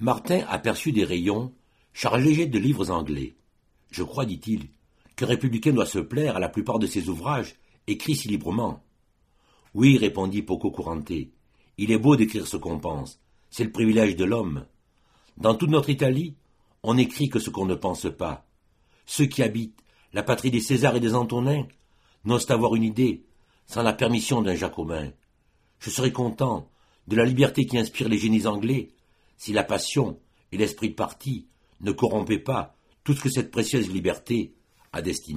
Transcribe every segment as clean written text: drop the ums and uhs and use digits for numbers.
Martin aperçut des rayons chargés de livres anglais. « Je crois, dit-il, qu'un républicain doit se plaire à la plupart de ses ouvrages, écrits si librement. »« Oui, répondit Pococurante, il est beau d'écrire ce qu'on pense, c'est le privilège de l'homme. Dans toute notre Italie, on n'écrit que ce qu'on ne pense pas. Ceux qui habitent la patrie des Césars et des Antonins n'osent avoir une idée sans la permission d'un Jacobin. Je serais content de la liberté qui inspire les génies anglais si la passion et l'esprit de parti ne corrompaient pas tout ce que cette précieuse liberté a d'estimable. »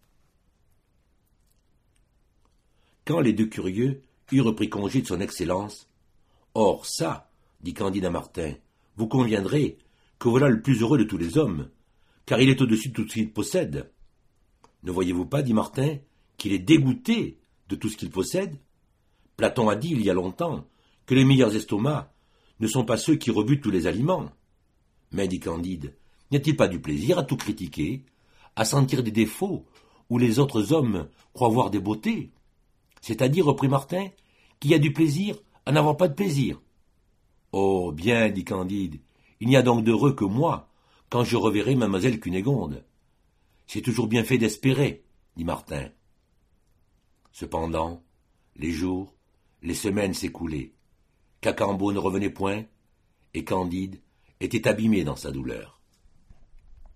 Quand les deux curieux eurent pris congé de son Excellence, « Or ça, dit Candide à Martin, vous conviendrez que voilà le plus heureux de tous les hommes, car il est au-dessus de tout ce qu'il possède. Ne voyez-vous pas, dit Martin, qu'il est dégoûté de tout ce qu'il possède? Platon a dit il y a longtemps que les meilleurs estomacs ne sont pas ceux qui rebutent tous les aliments. Mais, dit Candide, n'y a-t-il pas du plaisir à tout critiquer, à sentir des défauts où les autres hommes croient voir des beautés? C'est-à-dire, reprit Martin, qu'il y a du plaisir à n'avoir pas de plaisir. Oh, bien, dit Candide, il n'y a donc d'heureux que moi, quand je reverrai mademoiselle Cunégonde. C'est toujours bien fait d'espérer, dit Martin. Cependant, les jours, les semaines s'écoulaient. Cacambo ne revenait point, et Candide était abîmé dans sa douleur.